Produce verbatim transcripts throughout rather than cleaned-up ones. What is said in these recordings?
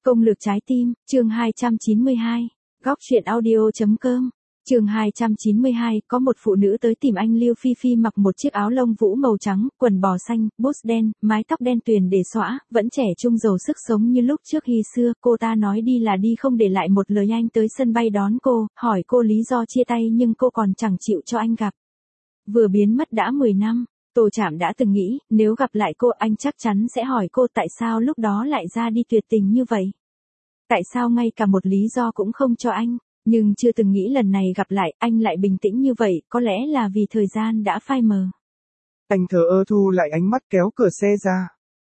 Công lược trái tim, chương hai trăm chín mươi hai, góc truyện audio.com. Chương hai trăm chín mươi hai, có một phụ nữ tới tìm anh Lưu Phi Phi mặc một chiếc áo lông vũ màu trắng, quần bò xanh, boots đen, mái tóc đen tuyền để xõa, vẫn trẻ trung giàu sức sống như lúc trước khi xưa. Cô ta nói đi là đi, không để lại một lời. Anh tới sân bay đón cô, hỏi cô lý do chia tay nhưng cô còn chẳng chịu cho anh gặp. Vừa biến mất đã mười năm, Tô Trạm đã từng nghĩ, nếu gặp lại cô anh chắc chắn sẽ hỏi cô tại sao lúc đó lại ra đi tuyệt tình như vậy. Tại sao ngay cả một lý do cũng không cho anh. Nhưng chưa từng nghĩ lần này gặp lại, anh lại bình tĩnh như vậy, có lẽ là vì thời gian đã phai mờ. Anh thờ ơ thu lại ánh mắt kéo cửa xe ra.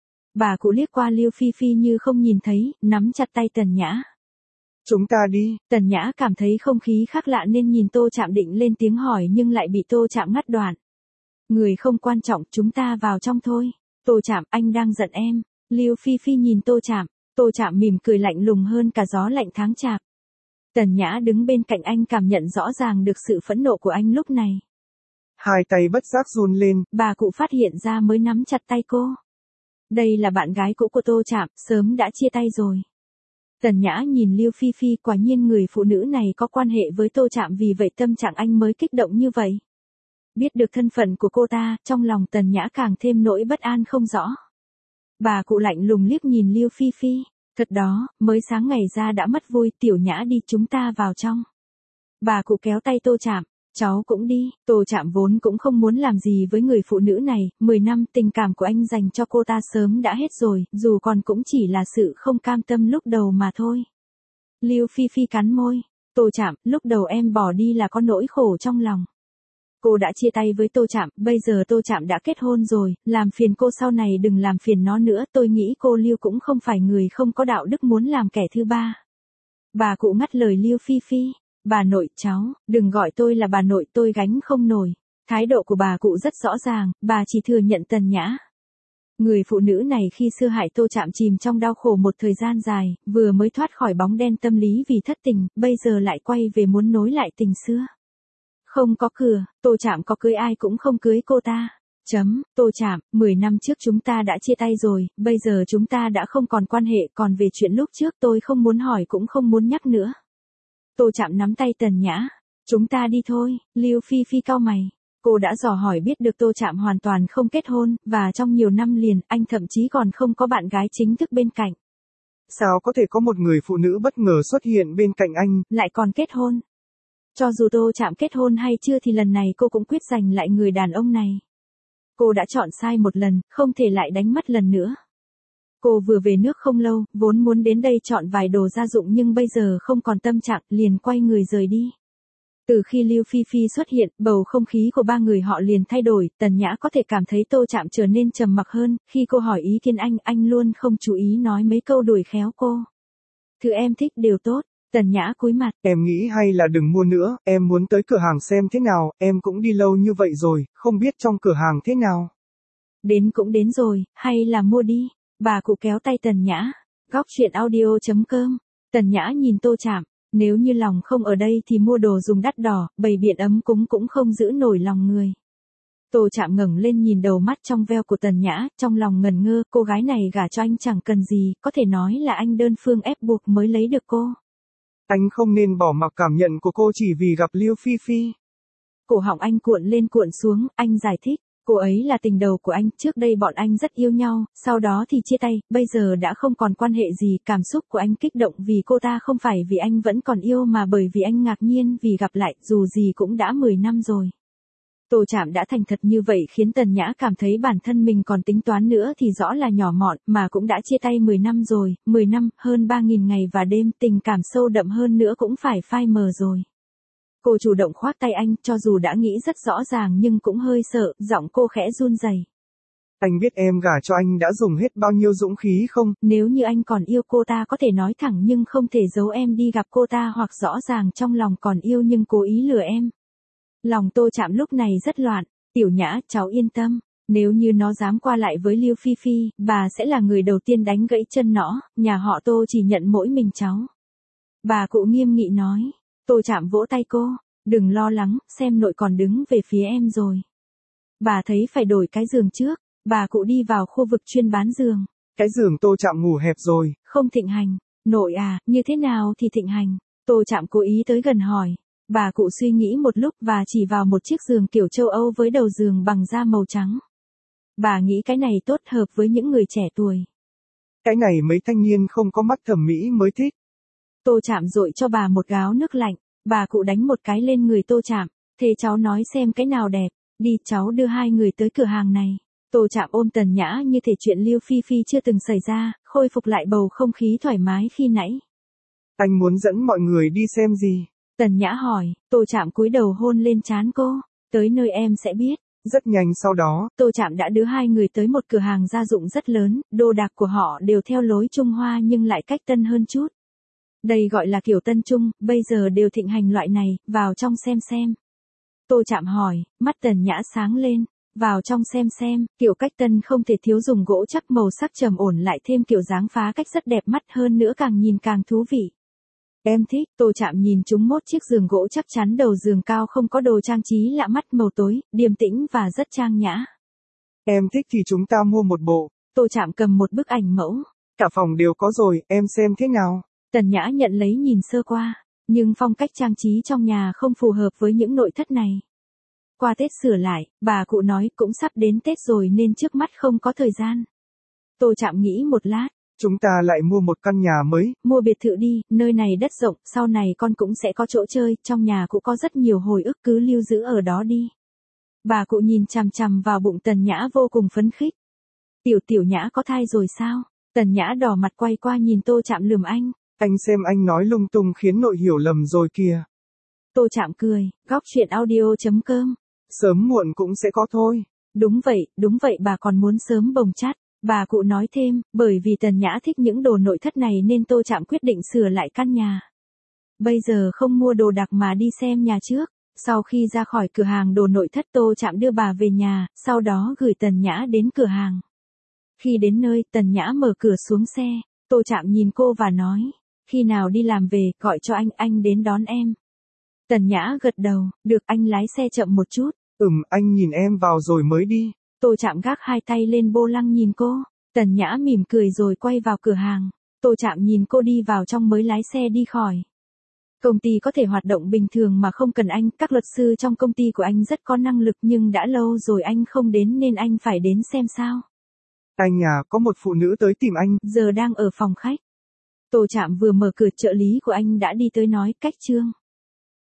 Bà cụ liếc qua Lưu Phi Phi như không nhìn thấy, nắm chặt tay Tần Nhã. Chúng ta đi. Tần Nhã cảm thấy không khí khác lạ nên nhìn Tô Trạm định lên tiếng hỏi nhưng lại bị Tô Trạm ngắt đoạn. Người không quan trọng, chúng ta vào trong thôi. Tô Trạm, anh đang giận em. Lưu Phi Phi nhìn Tô Trạm, Tô Trạm mỉm cười lạnh lùng hơn cả gió lạnh tháng chạp. Tần Nhã đứng bên cạnh anh cảm nhận rõ ràng được sự phẫn nộ của anh lúc này. Hai tay bất giác run lên. Bà cụ phát hiện ra mới nắm chặt tay cô. Đây là bạn gái cũ của Tô Trạm, sớm đã chia tay rồi. Tần Nhã nhìn Lưu Phi Phi, quả nhiên người phụ nữ này có quan hệ với Tô Trạm, vì vậy tâm trạng anh mới kích động như vậy. Biết được thân phận của cô ta, trong lòng Tần Nhã càng thêm nỗi bất an không rõ. Bà cụ lạnh lùng liếc nhìn Lưu Phi Phi. Thật đó, mới sáng ngày ra đã mất vui. Tiểu Nhã đi, chúng ta vào trong. Bà cụ kéo tay Tô Trạm, cháu cũng đi. Tô Trạm vốn cũng không muốn làm gì với người phụ nữ này, mười năm tình cảm của anh dành cho cô ta sớm đã hết rồi, dù còn cũng chỉ là sự không cam tâm lúc đầu mà thôi. Lưu Phi Phi cắn môi, Tô Trạm, lúc đầu em bỏ đi là có nỗi khổ trong lòng. Cô đã chia tay với Tô Trạm, bây giờ Tô Trạm đã kết hôn rồi, làm phiền cô sau này đừng làm phiền nó nữa. Tôi nghĩ cô Lưu cũng không phải người không có đạo đức muốn làm kẻ thứ ba. Bà cụ ngắt lời Lưu Phi Phi. Bà nội, cháu, đừng gọi tôi là bà nội, tôi gánh không nổi. Thái độ của bà cụ rất rõ ràng, bà chỉ thừa nhận Tần Nhã. Người phụ nữ này khi xưa hại Tô Trạm chìm trong đau khổ một thời gian dài, vừa mới thoát khỏi bóng đen tâm lý vì thất tình, bây giờ lại quay về muốn nối lại tình xưa. Không có cửa, Tô Trạm có cưới ai cũng không cưới cô ta. Chấm, Tô Trạm, mười năm trước chúng ta đã chia tay rồi, bây giờ chúng ta đã không còn quan hệ, còn về chuyện lúc trước tôi không muốn hỏi cũng không muốn nhắc nữa. Tô Trạm nắm tay Tần Nhã. Chúng ta đi thôi. Lưu Phi Phi cau mày. Cô đã dò hỏi biết được Tô Trạm hoàn toàn không kết hôn, và trong nhiều năm liền, anh thậm chí còn không có bạn gái chính thức bên cạnh. Sao có thể có một người phụ nữ bất ngờ xuất hiện bên cạnh anh, lại còn kết hôn? Cho dù Tô Trạm kết hôn hay chưa thì lần này cô cũng quyết giành lại người đàn ông này. Cô đã chọn sai một lần, không thể lại đánh mất lần nữa. Cô vừa về nước không lâu, vốn muốn đến đây chọn vài đồ gia dụng nhưng bây giờ không còn tâm trạng, liền quay người rời đi. Từ khi Lưu Phi Phi xuất hiện, bầu không khí của ba người họ liền thay đổi. Tần Nhã có thể cảm thấy Tô Trạm trở nên trầm mặc hơn, khi cô hỏi ý kiến anh, anh luôn không chú ý nói mấy câu đuổi khéo cô. Thứ em thích đều tốt. Tần Nhã cúi mặt. Em nghĩ hay là đừng mua nữa, em muốn tới cửa hàng xem thế nào, em cũng đi lâu như vậy rồi, không biết trong cửa hàng thế nào. Đến cũng đến rồi, hay là mua đi. Bà cụ kéo tay Tần Nhã. Góc truyện audio.com. Tần Nhã nhìn Tô Trạm. Nếu như lòng không ở đây thì mua đồ dùng đắt đỏ, bày biện ấm cúng cũng không giữ nổi lòng người. Tô Trạm ngẩng lên nhìn đầu mắt trong veo của Tần Nhã, trong lòng ngần ngơ, cô gái này gả cho anh chẳng cần gì, có thể nói là anh đơn phương ép buộc mới lấy được cô. Anh không nên bỏ mặc cảm nhận của cô chỉ vì gặp Lưu Phi Phi. Cổ họng anh cuộn lên cuộn xuống, anh giải thích. Cô ấy là tình đầu của anh, trước đây bọn anh rất yêu nhau, sau đó thì chia tay, bây giờ đã không còn quan hệ gì. Cảm xúc của anh kích động vì cô ta không phải vì anh vẫn còn yêu mà bởi vì anh ngạc nhiên vì gặp lại, dù gì cũng đã mười năm rồi. Tô Trạm đã thành thật như vậy khiến Tần Nhã cảm thấy bản thân mình còn tính toán nữa thì rõ là nhỏ mọn, mà cũng đã chia tay mười năm rồi, mười năm, hơn ba nghìn ngày và đêm, tình cảm sâu đậm hơn nữa cũng phải phai mờ rồi. Cô chủ động khoác tay anh, cho dù đã nghĩ rất rõ ràng nhưng cũng hơi sợ, giọng cô khẽ run rẩy. Anh biết em gả cho anh đã dùng hết bao nhiêu dũng khí không? Nếu như anh còn yêu cô ta có thể nói thẳng nhưng không thể giấu em đi gặp cô ta, hoặc rõ ràng trong lòng còn yêu nhưng cố ý lừa em. Lòng Tô Trạm lúc này rất loạn. Tiểu Nhã, cháu yên tâm. Nếu như nó dám qua lại với Lưu Phi Phi, bà sẽ là người đầu tiên đánh gãy chân nó, nhà họ Tô chỉ nhận mỗi mình cháu. Bà cụ nghiêm nghị nói. Tô Trạm vỗ tay cô. Đừng lo lắng, xem nội còn đứng về phía em rồi. Bà thấy phải đổi cái giường trước. Bà cụ đi vào khu vực chuyên bán giường. Cái giường Tô Trạm ngủ hẹp rồi. Không thịnh hành. Nội à, như thế nào thì thịnh hành? Tô Trạm cố ý tới gần hỏi. Bà cụ suy nghĩ một lúc và chỉ vào một chiếc giường kiểu châu Âu với đầu giường bằng da màu trắng. Bà nghĩ cái này tốt hợp với những người trẻ tuổi. Cái này mấy thanh niên không có mắt thẩm mỹ mới thích. Tô Trạm dội cho bà một gáo nước lạnh. Bà cụ đánh một cái lên người Tô Trạm. Thế cháu nói xem cái nào đẹp. Đi, cháu đưa hai người tới cửa hàng này. Tô Trạm ôm Tần Nhã như thể chuyện Lưu Phi Phi chưa từng xảy ra, khôi phục lại bầu không khí thoải mái khi nãy. Anh muốn dẫn mọi người đi xem gì? Tần Nhã hỏi. Tô Trạm cúi đầu hôn lên trán cô. Tới nơi em sẽ biết. Rất nhanh sau đó, Tô Trạm đã đưa hai người tới một cửa hàng gia dụng rất lớn, đồ đạc của họ đều theo lối Trung Hoa nhưng lại cách tân hơn chút. Đây gọi là kiểu tân trung, bây giờ đều thịnh hành loại này, vào trong xem xem. Tô Trạm hỏi, mắt Tần Nhã sáng lên. Vào trong xem xem, kiểu cách tân không thể thiếu dùng gỗ chắc màu sắc trầm ổn lại thêm kiểu dáng phá cách rất đẹp mắt hơn nữa càng nhìn càng thú vị. Em thích, Tô Trạm nhìn chúng mốt chiếc giường gỗ chắc chắn đầu giường cao không có đồ trang trí lạ mắt màu tối, điềm tĩnh và rất trang nhã. Em thích thì chúng ta mua một bộ. Tô Trạm cầm một bức ảnh mẫu. Cả phòng đều có rồi, em xem thế nào? Tần Nhã nhận lấy nhìn sơ qua, nhưng phong cách trang trí trong nhà không phù hợp với những nội thất này. Qua Tết sửa lại, bà cụ nói cũng sắp đến Tết rồi nên trước mắt không có thời gian. Tô Trạm nghĩ một lát. Chúng ta lại mua một căn nhà mới. Mua biệt thự đi, nơi này đất rộng, sau này con cũng sẽ có chỗ chơi, trong nhà cũng có rất nhiều hồi ức cứ lưu giữ ở đó đi. Bà cụ nhìn chằm chằm vào bụng Tần Nhã vô cùng phấn khích. Tiểu Tiểu Nhã có thai rồi sao? Tần Nhã đỏ mặt quay qua nhìn Tô Trạm lườm anh. Anh xem anh nói lung tung khiến nội hiểu lầm rồi kìa. Tô Trạm cười, góc chuyện audio chấm com. Sớm muộn cũng sẽ có thôi. Đúng vậy, đúng vậy bà còn muốn sớm bồng chát. Bà cụ nói thêm, bởi vì Tần Nhã thích những đồ nội thất này nên Tô Trạm quyết định sửa lại căn nhà. Bây giờ không mua đồ đạc mà đi xem nhà trước. Sau khi ra khỏi cửa hàng đồ nội thất Tô Trạm đưa bà về nhà, sau đó gửi Tần Nhã đến cửa hàng. Khi đến nơi, Tần Nhã mở cửa xuống xe. Tô Trạm nhìn cô và nói, khi nào đi làm về, gọi cho anh, anh đến đón em. Tần Nhã gật đầu, được anh lái xe chậm một chút. Ừm, anh nhìn em vào rồi mới đi. Tô Trạm gác hai tay lên vô lăng nhìn cô. Tần Nhã mỉm cười rồi quay vào cửa hàng. Tô Trạm nhìn cô đi vào trong mới lái xe đi khỏi. Công ty có thể hoạt động bình thường mà không cần anh. Các luật sư trong công ty của anh rất có năng lực nhưng đã lâu rồi anh không đến nên anh phải đến xem sao. Anh à, có một phụ nữ tới tìm anh. Giờ đang ở phòng khách. Tô Trạm vừa mở cửa trợ lý của anh đã đi tới nói, cách Trương.